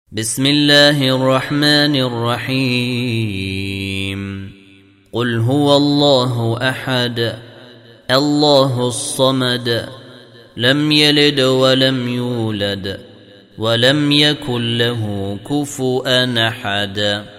بسم الله الرحمن الرحيم قل هو الله أحد الله الصمد لم يلد ولم يولد ولم يكن له كفؤا أحد